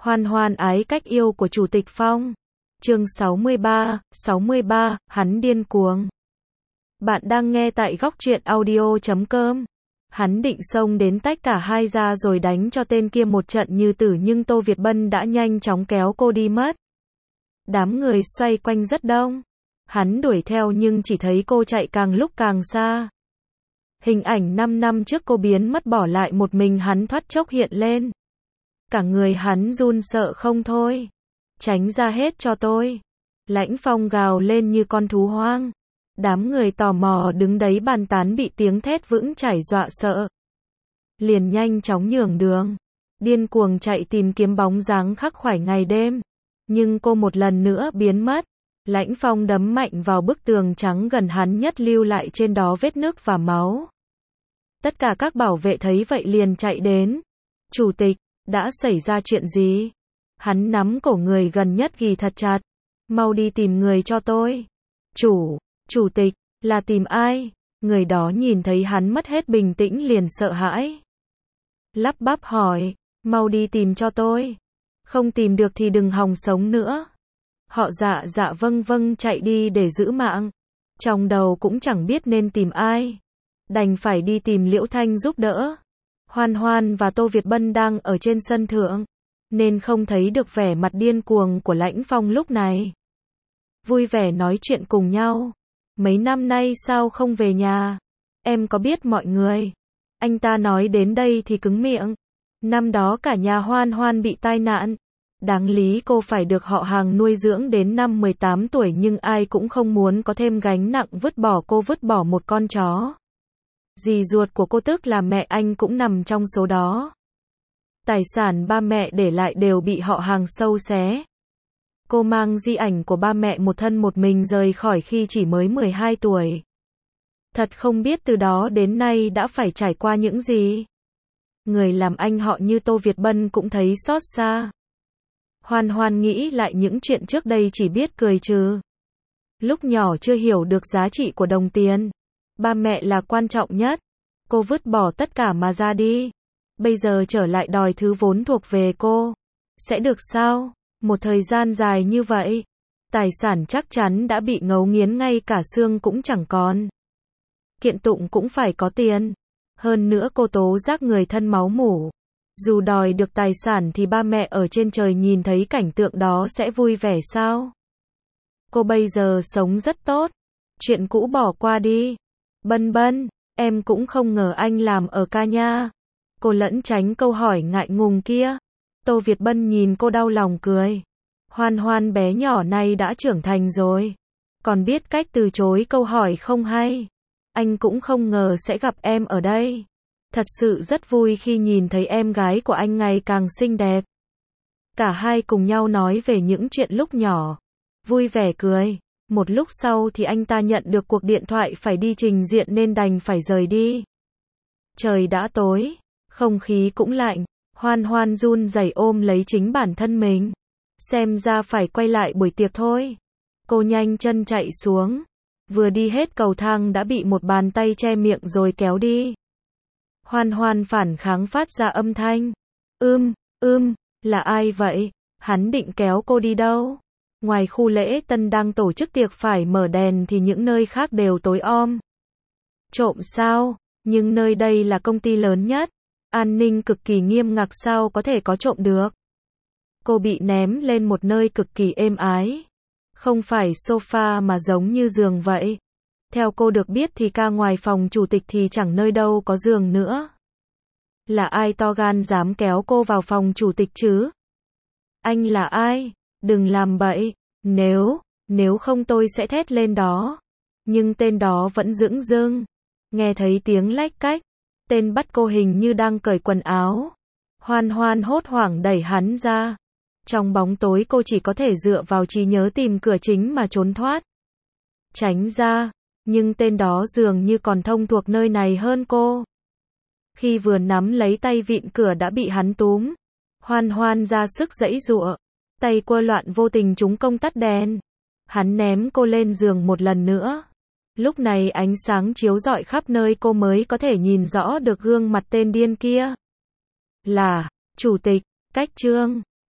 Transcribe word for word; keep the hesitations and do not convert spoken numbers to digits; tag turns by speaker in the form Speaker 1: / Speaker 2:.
Speaker 1: Hoan hoan ái cách yêu của Chủ tịch Phong. Chương sáu mươi ba, sáu mươi ba, hắn điên cuồng. Bạn đang nghe tại góc truyện audio chấm com. Hắn định xông đến tách cả hai ra rồi đánh cho tên kia một trận như tử, nhưng Tô Việt Bân đã nhanh chóng kéo cô đi mất. Đám người xoay quanh rất đông. Hắn đuổi theo nhưng chỉ thấy cô chạy càng lúc càng xa. Hình ảnh năm năm trước cô biến mất bỏ lại một mình hắn thoát chốc hiện lên. Cả người hắn run sợ không thôi. Tránh ra hết cho tôi. Lãnh Phong gào lên như con thú hoang. Đám người tò mò đứng đấy bàn tán bị tiếng thét vững chảy dọa sợ. Liền nhanh chóng nhường đường. Điên cuồng chạy tìm kiếm bóng dáng khắc khoải ngày đêm. Nhưng cô một lần nữa biến mất. Lãnh Phong đấm mạnh vào bức tường trắng gần hắn nhất, lưu lại trên đó vết nứt và máu. Tất cả các bảo vệ thấy vậy liền chạy đến. Chủ tịch, đã xảy ra chuyện gì? Hắn nắm cổ người gần nhất ghì thật chặt. Mau đi tìm người cho tôi. Chủ, chủ tịch, là tìm ai? Người đó nhìn thấy hắn mất hết bình tĩnh liền sợ hãi. Lắp bắp hỏi, mau đi tìm cho tôi. Không tìm được thì đừng hòng sống nữa. Họ dạ dạ vâng vâng chạy đi để giữ mạng. Trong đầu cũng chẳng biết nên tìm ai. Đành phải đi tìm Liễu Thanh giúp đỡ. Hoan Hoan và Tô Việt Bân đang ở trên sân thượng, nên không thấy được vẻ mặt điên cuồng của Lãnh Phong lúc này. Vui vẻ nói chuyện cùng nhau. Mấy năm nay sao không về nhà? Em có biết mọi người? Anh ta nói đến đây thì cứng miệng. Năm đó cả nhà Hoan Hoan bị tai nạn. Đáng lý cô phải được họ hàng nuôi dưỡng đến năm mười tám tuổi, nhưng ai cũng không muốn có thêm gánh nặng vứt bỏ cô, vứt bỏ một con chó. Dì ruột của cô tức là mẹ anh cũng nằm trong số đó. Tài sản ba mẹ để lại đều bị họ hàng sâu xé. Cô mang di ảnh của ba mẹ một thân một mình rời khỏi khi chỉ mới mười hai tuổi. Thật không biết từ đó đến nay đã phải trải qua những gì. Người làm anh họ như Tô Việt Bân cũng thấy xót xa. Hoan Hoan nghĩ lại những chuyện trước đây chỉ biết cười trừ. Lúc nhỏ chưa hiểu được giá trị của đồng tiền. Ba mẹ là quan trọng nhất. Cô vứt bỏ tất cả mà ra đi. Bây giờ trở lại đòi thứ vốn thuộc về cô. Sẽ được sao? Một thời gian dài như vậy, tài sản chắc chắn đã bị ngấu nghiến, ngay cả xương cũng chẳng còn. Kiện tụng cũng phải có tiền. Hơn nữa cô tố giác người thân máu mủ. Dù đòi được tài sản thì ba mẹ ở trên trời nhìn thấy cảnh tượng đó sẽ vui vẻ sao? Cô bây giờ sống rất tốt. Chuyện cũ bỏ qua đi. Bân Bân, em cũng không ngờ anh làm ở ca nha. Cô lẫn tránh câu hỏi ngại ngùng kia. Tô Việt Bân nhìn cô đau lòng cười. Hoan Hoan bé nhỏ này đã trưởng thành rồi. Còn biết cách từ chối câu hỏi không hay. Anh cũng không ngờ sẽ gặp em ở đây. Thật sự rất vui khi nhìn thấy em gái của anh ngày càng xinh đẹp. Cả hai cùng nhau nói về những chuyện lúc nhỏ. Vui vẻ cười. Một lúc sau thì anh ta nhận được cuộc điện thoại phải đi trình diện nên đành phải rời đi. Trời đã tối. Không khí cũng lạnh. Hoan Hoan run rẩy ôm lấy chính bản thân mình. Xem ra phải quay lại buổi tiệc thôi. Cô nhanh chân chạy xuống. Vừa đi hết cầu thang đã bị một bàn tay che miệng rồi kéo đi. Hoan Hoan phản kháng phát ra âm thanh. Ưm, ưm, là ai vậy? Hắn định kéo cô đi đâu? Ngoài khu lễ tân đang tổ chức tiệc phải mở đèn thì những nơi khác đều tối om. Trộm sao? Nhưng nơi đây là công ty lớn nhất. An ninh cực kỳ nghiêm ngặt, sao có thể có trộm được? Cô bị ném lên một nơi cực kỳ êm ái. Không phải sofa mà giống như giường vậy. Theo cô được biết thì ca ngoài phòng chủ tịch thì chẳng nơi đâu có giường nữa. Là ai to gan dám kéo cô vào phòng chủ tịch chứ? Anh là ai? Đừng làm bậy. Nếu, nếu không tôi sẽ thét lên đó. Nhưng tên đó vẫn dửng dưng. Nghe thấy tiếng lách cách. Tên bắt cô hình như đang cởi quần áo. Hoan Hoan hốt hoảng đẩy hắn ra. Trong bóng tối cô chỉ có thể dựa vào trí nhớ tìm cửa chính mà trốn thoát. Tránh ra. Nhưng tên đó dường như còn thông thuộc nơi này hơn cô. Khi vừa nắm lấy tay vịn cửa đã bị hắn túm. Hoan Hoan ra sức giãy giụa. Tay quơ loạn vô tình trúng công tắt đèn. Hắn ném cô lên giường một lần nữa. Lúc này ánh sáng chiếu rọi khắp nơi, cô mới có thể nhìn rõ được gương mặt tên điên kia. Là, chủ tịch, Cách Trương.